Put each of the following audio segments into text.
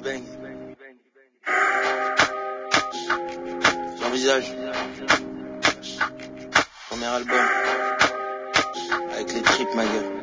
J'envisage. Premier album. Avec les tripes, ma gueule.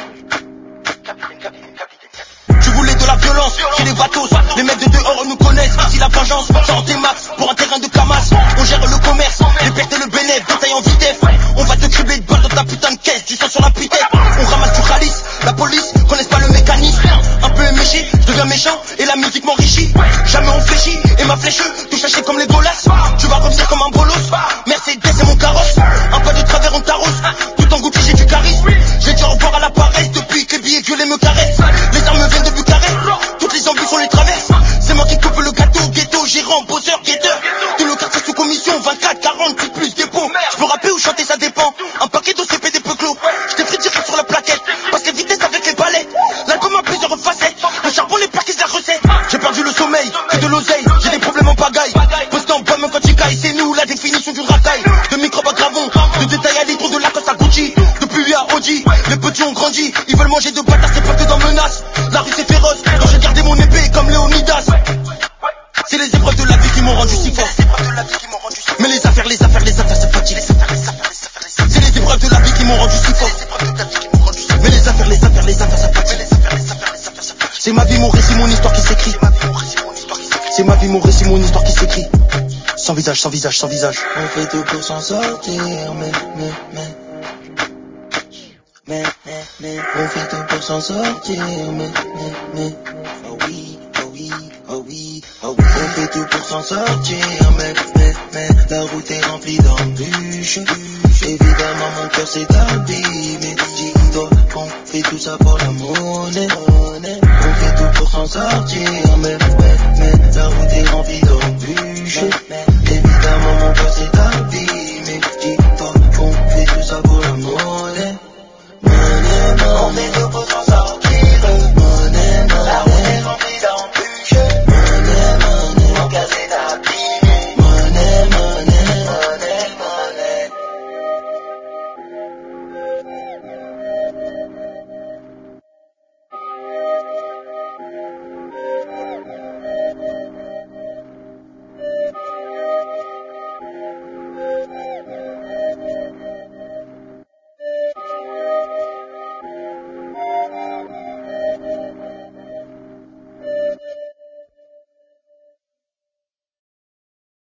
Tu voulais de la violence, j'ai les bateaux. Les mecs de dehors nous connaissent. Ici la vengeance, ça en démax pour un terrain de camas. On gère le commerce, les pertes et le bénéfice, détail en vitesse. On va te cribler de balles dans ta putain de caisse, du sang sur la pitette. On ramasse du calice, la police connaisse pas le mécanisme. Un peu éméché, je deviens méchant et la musique m'enrichit. Jamais on fléchit et ma flèche tout chercher comme les golasses. Tu vas revenir comme un bolos. Mercedes c'est mon carrosse. Un pas de travers on t'arrose. Tout en Gucci j'ai du charisme. J'ai dit au revoir à la paresse depuis que les billets violets me caressent. Les armes viennent de Bucarest. Toutes les envies font les traverses. C'est moi qui coupe le gâteau, ghetto, gérant, bosseur, guetteur. Tout le quartier sous commission, 24, 40, plus plus dépôt. Je peux rapper ou chanter, ça dépend. Un paquet d'OCP des peu clos. Je t'ai fait direct sur la plaquette. Parce que vitesse avec les palettes. L'album a plusieurs facettes. Le charbon, les plaquettes, la recette. J'ai perdu le sommeil, que de l'oseille. J'ai des problèmes en pagaille. Poste en pomme quand tu cailles. C'est nous la définition du racaille. De microbe à gravon, de détail à litre, de Lacoste à Gucci. Depuis lui à Audi, les petits ont grandi. Ils veulent manger de bâtards, c'est pas que dans menace. La rue c'est féroce, quand j'ai gardé mon épée comme Léonidas. C'est les épreuves de la vie qui m'ont rendu si fort. Mais les affaires, ça fatigue. C'est les épreuves de la vie qui m'ont rendu si fort. Mais les affaires, ça fatigue. C'est ma vie, mon récit, mon histoire qui s'écrit. C'est ma vie, mon récit, mon histoire qui s'écrit. Sans visage, sans visage, sans visage. On fait tout pour s'en sortir, mais on fait tout pour s'en sortir, mais oh oui, oh oui, oh oui, oh oui. On fait tout pour s'en sortir, mais la route